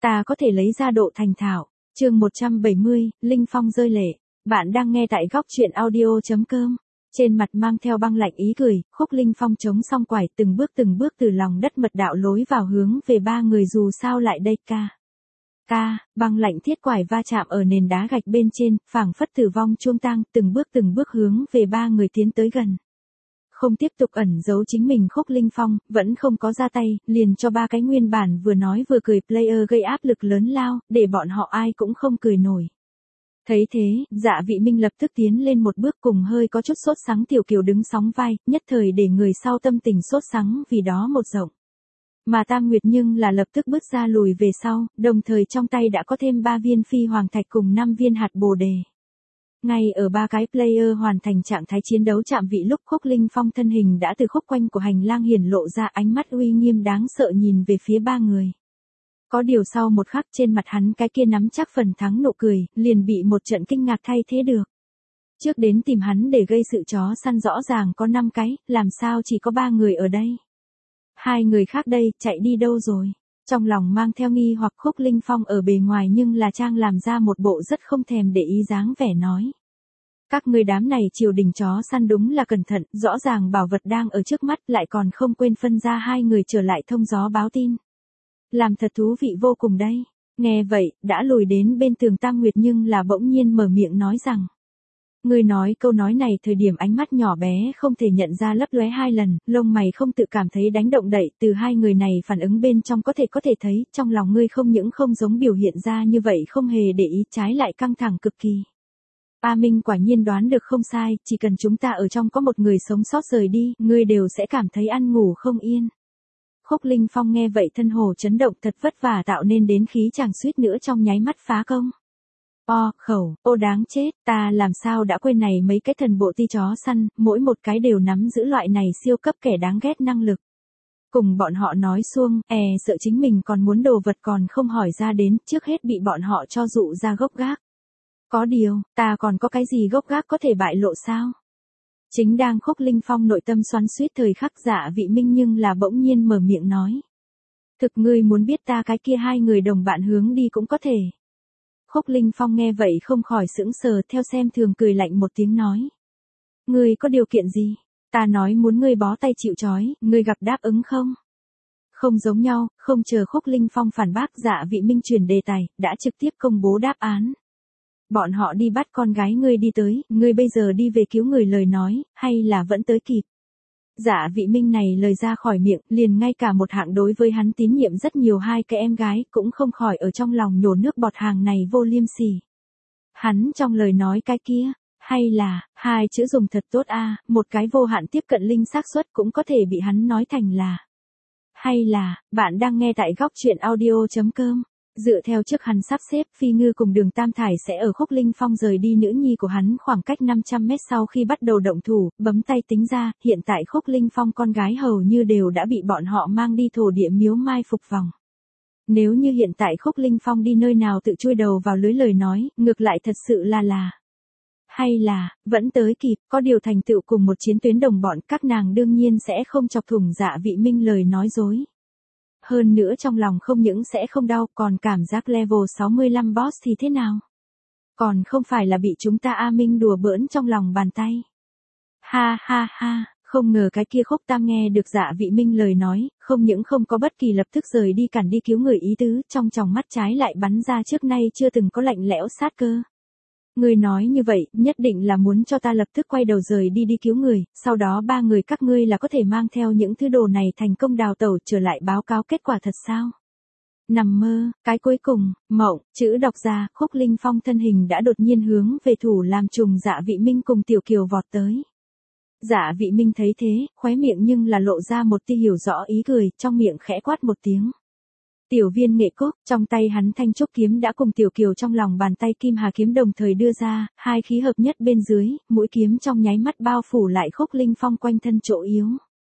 ta có thể lấy ra độ thành thạo. Chương 170, Linh Phong rơi lệ. Bạn đang nghe tại góc truyện audio.com. Trên mặt mang theo băng lạnh ý cười, Khúc Linh Phong chống song quải từng bước từ lòng đất mật đạo lối vào hướng về ba người dù sao lại đây ca. Băng lạnh thiết quải va chạm ở nền đá gạch bên trên, phảng phất tử vong chuông tang, từng bước hướng về ba người tiến tới gần. Không tiếp tục ẩn giấu chính mình, Khúc Linh Phong vẫn không có ra tay, liền cho ba cái nguyên bản vừa nói vừa cười player gây áp lực lớn lao, để bọn họ ai cũng không cười nổi. Thấy thế, Dạ Vị Minh lập tức tiến lên một bước, cùng hơi có chút sốt sắng Tiểu Kiều đứng sóng vai, nhất thời để người sau tâm tình sốt sắng vì đó một rộng. Mà Tam Nguyệt nhưng là lập tức bước ra lùi về sau, đồng thời trong tay đã có thêm 3 viên phi hoàng thạch cùng 5 viên hạt bồ đề. Ngay ở ba cái player hoàn thành trạng thái chiến đấu chạm vị lúc, Khúc Linh Phong thân hình đã từ khúc quanh của hành lang hiển lộ ra, ánh mắt uy nghiêm đáng sợ nhìn về phía ba người. Có điều sau một khắc, trên mặt hắn cái kia nắm chắc phần thắng nụ cười, liền bị một trận kinh ngạc thay thế được. Trước đến tìm hắn để gây sự chó săn rõ ràng có 5 cái, làm sao chỉ có 3 người ở đây? 2 người khác đây, chạy đi đâu rồi? Trong lòng mang theo nghi hoặc, Khúc Linh Phong ở bề ngoài nhưng là trang làm ra một bộ rất không thèm để ý dáng vẻ nói. Các ngươi đám này triều đình chó săn đúng là cẩn thận, rõ ràng bảo vật đang ở trước mắt lại còn không quên phân ra 2 người trở lại thông gió báo tin. Làm thật thú vị vô cùng đây. Nghe vậy, đã lùi đến bên tường Tam Nguyệt nhưng là bỗng nhiên mở miệng nói rằng. Người nói câu nói này thời điểm ánh mắt nhỏ bé không thể nhận ra lấp lóe 2 lần, lông mày không tự cảm thấy đánh động đậy, từ 2 người này phản ứng bên trong có thể thấy, trong lòng ngươi không những không giống biểu hiện ra như vậy, không hề để ý, trái lại căng thẳng cực kỳ. A Minh quả nhiên đoán được không sai, chỉ cần chúng ta ở trong có một người sống sót rời đi, ngươi đều sẽ cảm thấy ăn ngủ không yên. Khúc Linh Phong nghe vậy thân hồ chấn động, thật vất vả tạo nên đến khí chàng suýt nữa trong nháy mắt phá công. Ô đáng chết, ta làm sao đã quên này mấy cái thần bộ ti chó săn, mỗi một cái đều nắm giữ loại này siêu cấp kẻ đáng ghét năng lực. Cùng bọn họ nói xuông, sợ chính mình còn muốn đồ vật còn không hỏi ra đến, trước hết bị bọn họ cho dụ ra gốc gác. Có điều, ta còn có cái gì gốc gác có thể bại lộ sao? Chính đang Khúc Linh Phong nội tâm xoắn xuýt thời khắc, Dạ Vị Minh nhưng là bỗng nhiên mở miệng nói. Thực ngươi muốn biết ta cái kia 2 người đồng bạn hướng đi cũng có thể. Khúc Linh Phong nghe vậy không khỏi sững sờ, theo xem thường cười lạnh một tiếng nói. Ngươi có điều kiện gì? Ta nói muốn ngươi bó tay chịu trói, ngươi gặp đáp ứng không? Không giống nhau, không chờ Khúc Linh Phong phản bác, Dạ Vị Minh chuyển đề tài, đã trực tiếp công bố đáp án. Bọn họ đi bắt con gái ngươi đi tới, ngươi bây giờ đi về cứu người lời nói, hay là vẫn tới kịp? Dạ Vị Minh này lời ra khỏi miệng, liền ngay cả một hạng đối với hắn tín nhiệm rất nhiều 2 cái em gái, cũng không khỏi ở trong lòng nhổ nước bọt, hàng này vô liêm sỉ. Hắn trong lời nói cái kia, hay là, 2 chữ dùng thật tốt a, một cái vô hạn tiếp cận linh xác suất cũng có thể bị hắn nói thành là. Hay là, bạn đang nghe tại góc truyện audio.com. Dựa theo trước hắn sắp xếp, Phi Ngư cùng Đường Tam Thải sẽ ở Khúc Linh Phong rời đi nữ nhi của hắn khoảng cách 500 mét sau khi bắt đầu động thủ, bấm tay tính ra, hiện tại Khúc Linh Phong con gái hầu như đều đã bị bọn họ mang đi thổ địa miếu mai phục vòng. Nếu như hiện tại Khúc Linh Phong đi nơi nào tự chui đầu vào lưới lời nói, ngược lại thật sự là. Hay là, vẫn tới kịp, có điều thành tựu cùng một chiến tuyến đồng bọn, các nàng đương nhiên sẽ không chọc thủng Dạ Vị Minh lời nói dối. Hơn nữa trong lòng không những sẽ không đau, còn cảm giác level 65 boss thì thế nào? Còn không phải là bị chúng ta A Minh đùa bỡn trong lòng bàn tay. Ha, không ngờ cái kia Khúc Tam nghe được Dạ Vị Minh lời nói, không những không có bất kỳ lập tức rời đi cản đi cứu người ý tứ, trong tròng mắt trái lại bắn ra trước nay chưa từng có lạnh lẽo sát cơ. Ngươi nói như vậy, nhất định là muốn cho ta lập tức quay đầu rời đi cứu người, sau đó 3 người các ngươi là có thể mang theo những thứ đồ này thành công đào tẩu trở lại báo cáo kết quả thật sao? Nằm mơ, cái cuối cùng, mộng, chữ đọc ra, Khúc Linh Phong thân hình đã đột nhiên hướng về thủ làm trùng Dạ Vị Minh cùng Tiểu Kiều vọt tới. Dạ Vị Minh thấy thế, khóe miệng nhưng là lộ ra một tia hiểu rõ ý cười, trong miệng khẽ quát một tiếng. Tiểu Viên Nghệ Cốc, trong tay hắn thanh trúc kiếm đã cùng Tiểu Kiều trong lòng bàn tay Kim Hà kiếm đồng thời đưa ra, 2 khí hợp nhất bên dưới, mũi kiếm trong nháy mắt bao phủ lại Khúc Linh Phong quanh thân chỗ yếu.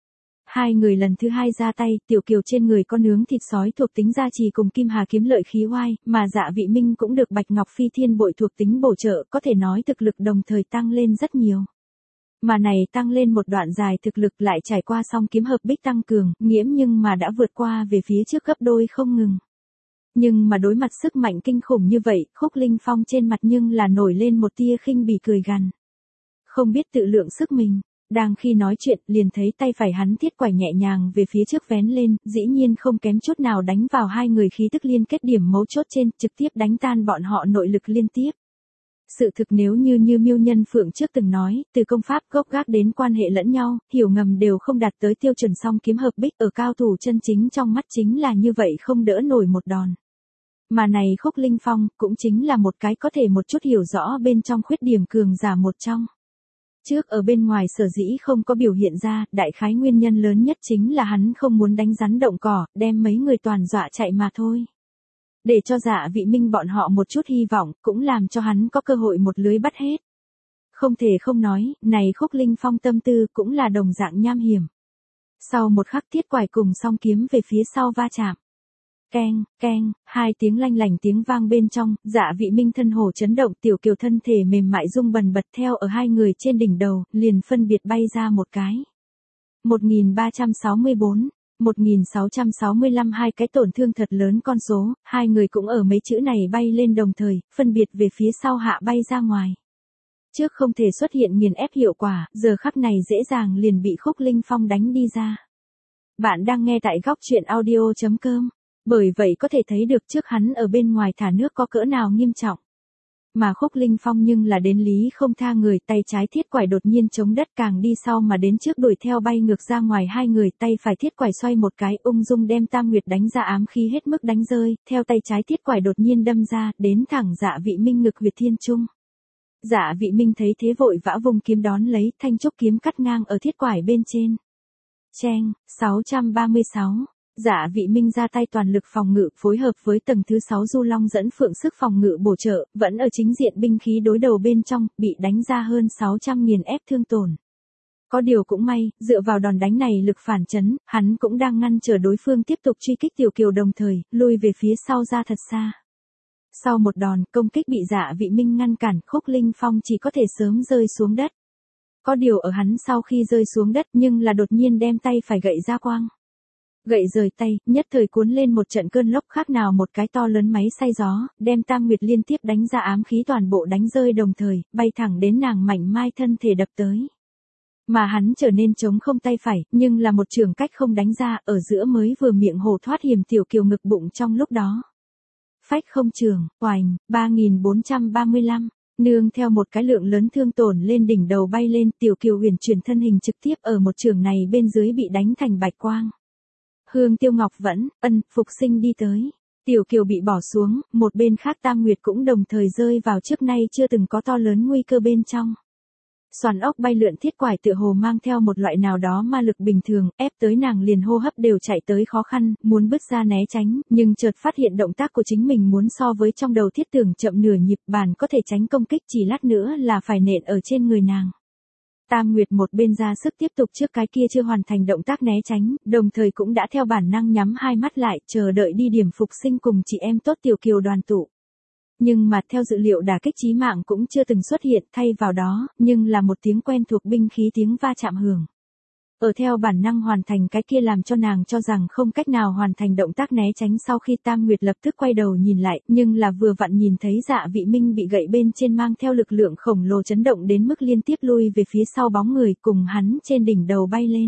2 người lần thứ 2 ra tay, Tiểu Kiều trên người có nướng thịt sói thuộc tính gia trì cùng Kim Hà kiếm lợi khí oai, mà Dạ Vị Minh cũng được Bạch Ngọc Phi Thiên bội thuộc tính bổ trợ, có thể nói thực lực đồng thời tăng lên rất nhiều. Mà này tăng lên một đoạn dài thực lực lại trải qua xong kiếm hợp bích tăng cường, nghiễm nhưng mà đã vượt qua về phía trước gấp đôi không ngừng. Nhưng mà đối mặt sức mạnh kinh khủng như vậy, Khúc Linh Phong trên mặt nhưng là nổi lên một tia khinh bỉ cười gằn. Không biết tự lượng sức mình. Đang khi nói chuyện, liền thấy tay phải hắn thiết quải nhẹ nhàng về phía trước vén lên, dĩ nhiên không kém chút nào đánh vào hai người khí tức liên kết điểm mấu chốt trên, trực tiếp đánh tan bọn họ nội lực liên tiếp. Sự thực nếu như Miêu Nhân Phượng trước từng nói, từ công pháp gốc gác đến quan hệ lẫn nhau, hiểu ngầm đều không đạt tới tiêu chuẩn song kiếm hợp bích ở cao thủ chân chính trong mắt chính là như vậy không đỡ nổi một đòn. Mà này Khúc Linh Phong, cũng chính là một cái có thể một chút hiểu rõ bên trong khuyết điểm cường giả một trong. Trước ở bên ngoài sở dĩ không có biểu hiện ra, đại khái nguyên nhân lớn nhất chính là hắn không muốn đánh rắn động cỏ, đem mấy người toàn dọa chạy mà thôi. Để cho Dạ Vị Minh bọn họ một chút hy vọng, cũng làm cho hắn có cơ hội một lưới bắt hết. Không thể không nói, này Khúc Linh Phong tâm tư cũng là đồng dạng nham hiểm. Sau một khắc thiết quải cùng song kiếm về phía sau va chạm. Keng, keng, hai tiếng lanh lảnh tiếng vang bên trong, Dạ Vị Minh thân hồ chấn động, Tiểu Kiều thân thể mềm mại rung bần bật theo ở hai người trên đỉnh đầu, liền phân biệt bay ra một cái. 1364, 1665 hai cái tổn thương thật lớn con số, hai người cũng ở mấy chữ này bay lên đồng thời, phân biệt về phía sau hạ bay ra ngoài. Trước không thể xuất hiện nghiền ép hiệu quả, giờ khắc này dễ dàng liền bị Khúc Linh Phong đánh đi ra. Bạn đang nghe tại góc truyện audio.com. Bởi vậy có thể thấy được trước hắn ở bên ngoài thả nước có cỡ nào nghiêm trọng. Mà Khúc Linh Phong nhưng là đến lý không tha người, tay trái thiết quải đột nhiên chống đất càng đi sau mà đến trước đuổi theo bay ngược ra ngoài hai người, tay phải thiết quải xoay một cái ung dung đem Tam Nguyệt đánh ra ám khí hết mức đánh rơi, theo tay trái thiết quải đột nhiên đâm ra, đến thẳng Dạ Vị Minh ngực huyệt thiên trung. Dạ Vị Minh thấy thế vội vã vùng kiếm đón lấy, thanh trúc kiếm cắt ngang ở thiết quải bên trên. Cheng, 636. Dạ Vị Minh ra tay toàn lực phòng ngự phối hợp với tầng thứ 6 Du Long dẫn phượng sức phòng ngự bổ trợ, vẫn ở chính diện binh khí đối đầu bên trong, bị đánh ra hơn 600.000 ép thương tổn. Có điều cũng may, dựa vào đòn đánh này lực phản chấn, hắn cũng đang ngăn trở đối phương tiếp tục truy kích Tiểu Kiều đồng thời, lui về phía sau ra thật xa. Sau một đòn, công kích bị Dạ Vị Minh ngăn cản, Khúc Linh Phong chỉ có thể sớm rơi xuống đất. Có điều ở hắn sau khi rơi xuống đất nhưng là đột nhiên đem tay phải gậy ra quang. Gậy rời tay, nhất thời cuốn lên một trận cơn lốc khác nào một cái to lớn máy xay gió, đem Tam Nguyệt liên tiếp đánh ra ám khí toàn bộ đánh rơi đồng thời, bay thẳng đến nàng mảnh mai thân thể đập tới. Mà hắn trở nên trống không tay phải, nhưng là một trường cách không đánh ra, ở giữa mới vừa miệng hồ thoát hiểm Tiểu Kiều ngực bụng trong lúc đó. Phách không trường, oành, 3435. Nương theo một cái lượng lớn thương tổn lên đỉnh đầu bay lên, Tiểu Kiều huyền chuyển thân hình trực tiếp ở một trường này bên dưới bị đánh thành bạch quang. Hương Tiêu Ngọc vẫn, phục sinh đi tới. Tiểu Kiều bị bỏ xuống, một bên khác Tam Nguyệt cũng đồng thời rơi vào trước nay chưa từng có to lớn nguy cơ bên trong. Xoàn ốc bay lượn thiết quải tựa hồ mang theo một loại nào đó ma lực bình thường, ép tới nàng liền hô hấp đều chạy tới khó khăn, muốn bứt ra né tránh, nhưng chợt phát hiện động tác của chính mình muốn so với trong đầu thiết tưởng chậm nửa nhịp, bàn có thể tránh công kích chỉ lát nữa là phải nện ở trên người nàng. Tam Nguyệt một bên ra sức tiếp tục trước cái kia chưa hoàn thành động tác né tránh, đồng thời cũng đã theo bản năng nhắm hai mắt lại, chờ đợi đi điểm phục sinh cùng chị em tốt Tiểu Kiều đoàn tụ. Nhưng mà theo dự liệu đả kích chí mạng cũng chưa từng xuất hiện, thay vào đó, nhưng là một tiếng quen thuộc binh khí tiếng va chạm hưởng. Ở theo bản năng hoàn thành cái kia làm cho nàng cho rằng không cách nào hoàn thành động tác né tránh sau khi Tam Nguyệt lập tức quay đầu nhìn lại, nhưng là vừa vặn nhìn thấy Dạ Vị Minh bị gậy bên trên mang theo lực lượng khổng lồ chấn động đến mức liên tiếp lui về phía sau bóng người cùng hắn trên đỉnh đầu bay lên.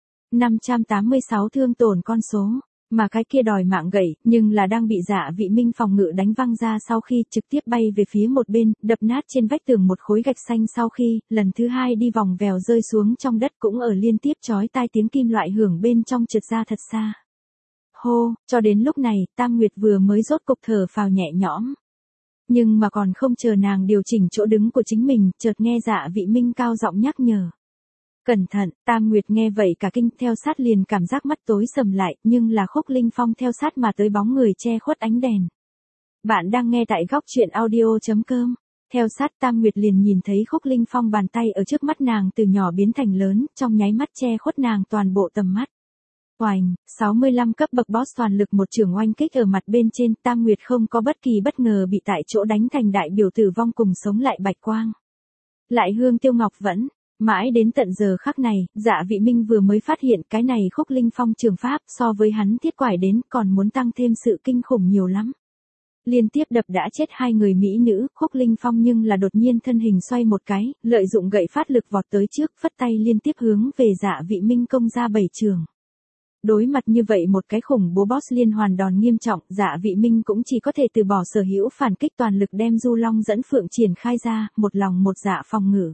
586 thương tổn con số. Mà cái kia đòi mạng gậy, nhưng là đang bị Dạ Vị Minh phòng ngự đánh văng ra sau khi trực tiếp bay về phía một bên, đập nát trên vách tường một khối gạch xanh sau khi, lần thứ hai đi vòng vèo rơi xuống trong đất cũng ở liên tiếp chói tai tiếng kim loại hưởng bên trong trượt ra thật xa. Hô, cho đến lúc này, Tam Nguyệt vừa mới rốt cục thở phào nhẹ nhõm. Nhưng mà còn không chờ nàng điều chỉnh chỗ đứng của chính mình, chợt nghe Dạ Vị Minh cao giọng nhắc nhở. Cẩn thận, Tam Nguyệt nghe vậy cả kinh theo sát liền cảm giác mắt tối sầm lại, nhưng là Khúc Linh Phong theo sát mà tới bóng người che khuất ánh đèn. Bạn đang nghe tại góc truyện audio.com. Theo sát Tam Nguyệt liền nhìn thấy Khúc Linh Phong bàn tay ở trước mắt nàng từ nhỏ biến thành lớn, trong nháy mắt che khuất nàng toàn bộ tầm mắt. Oành, 65 cấp bậc boss toàn lực một trường oanh kích ở mặt bên trên, Tam Nguyệt không có bất kỳ bất ngờ bị tại chỗ đánh thành đại biểu tử vong cùng sống lại bạch quang. Lại Hương Tiêu Ngọc vẫn. Mãi đến tận giờ khắc này, Dạ Vị Minh vừa mới phát hiện cái này Khúc Linh Phong trường pháp so với hắn thiết quải đến còn muốn tăng thêm sự kinh khủng nhiều lắm. Liên tiếp đập đã chết 2 người mỹ nữ, Khúc Linh Phong nhưng là đột nhiên thân hình xoay một cái, lợi dụng gậy phát lực vọt tới trước, phất tay liên tiếp hướng về Dạ Vị Minh công ra 7 trường. Đối mặt như vậy một cái khủng bố boss liên hoàn đòn nghiêm trọng, Dạ Vị Minh cũng chỉ có thể từ bỏ sở hữu phản kích toàn lực đem Du Long dẫn phượng triển khai ra, một lòng một dạ phòng ngự.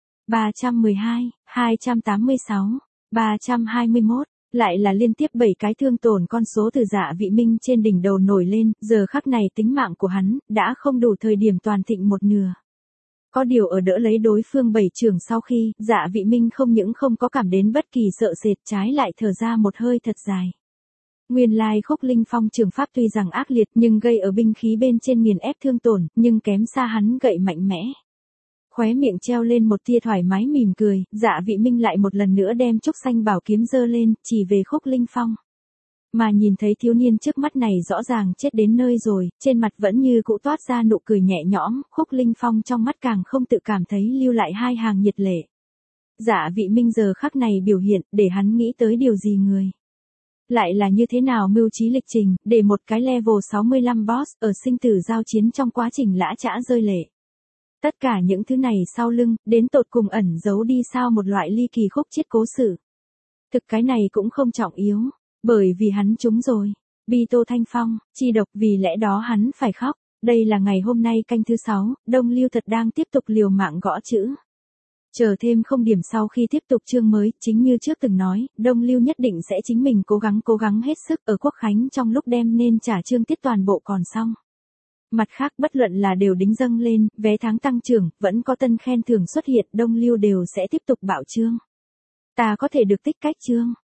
312, 286, 321, lại là liên tiếp 7 cái thương tổn con số từ Dạ Vị Minh trên đỉnh đầu nổi lên, giờ khắc này tính mạng của hắn đã không đủ thời điểm toàn thịnh một nửa. Có điều ở đỡ lấy đối phương 7 trường sau khi, Dạ Vị Minh không những không có cảm đến bất kỳ sợ sệt, trái lại thở ra một hơi thật dài. Nguyên lai Khúc Linh Phong trường pháp tuy rằng ác liệt nhưng gây ở binh khí bên trên nghiền ép thương tổn, nhưng kém xa hắn gậy mạnh mẽ. Khóe miệng treo lên một tia thoải mái mỉm cười, Dạ Vị Minh lại một lần nữa đem trúc xanh bảo kiếm giơ lên, chỉ về Khúc Linh Phong. Mà nhìn thấy thiếu niên trước mắt này rõ ràng chết đến nơi rồi, trên mặt vẫn như cũ toát ra nụ cười nhẹ nhõm, Khúc Linh Phong trong mắt càng không tự cảm thấy lưu lại 2 hàng nhiệt lệ. Dạ Vị Minh giờ khắc này biểu hiện, để hắn nghĩ tới điều gì người. Lại là như thế nào mưu trí lịch trình, để một cái level 65 boss, ở sinh tử giao chiến trong quá trình lã chã rơi lệ. Tất cả những thứ này sau lưng, đến tột cùng ẩn giấu đi sao một loại ly kỳ khúc chiết cố sự. Thực cái này cũng không trọng yếu, bởi vì hắn trúng rồi. Bi Tô Thanh Phong, chi độc vì lẽ đó hắn phải khóc. Đây là ngày hôm nay canh thứ 6, Đông Lưu thật đang tiếp tục liều mạng gõ chữ. Chờ thêm không điểm sau khi tiếp tục chương mới, chính như trước từng nói, Đông Lưu nhất định sẽ chính mình cố gắng hết sức ở Quốc Khánh trong lúc đem nên trả chương tiết toàn bộ còn xong. Mặt khác bất luận là đều đính dâng lên, vé tháng tăng trưởng, vẫn có tân khen thưởng xuất hiện, Đông Lưu đều sẽ tiếp tục bạo chương. Ta có thể được tích cách chương.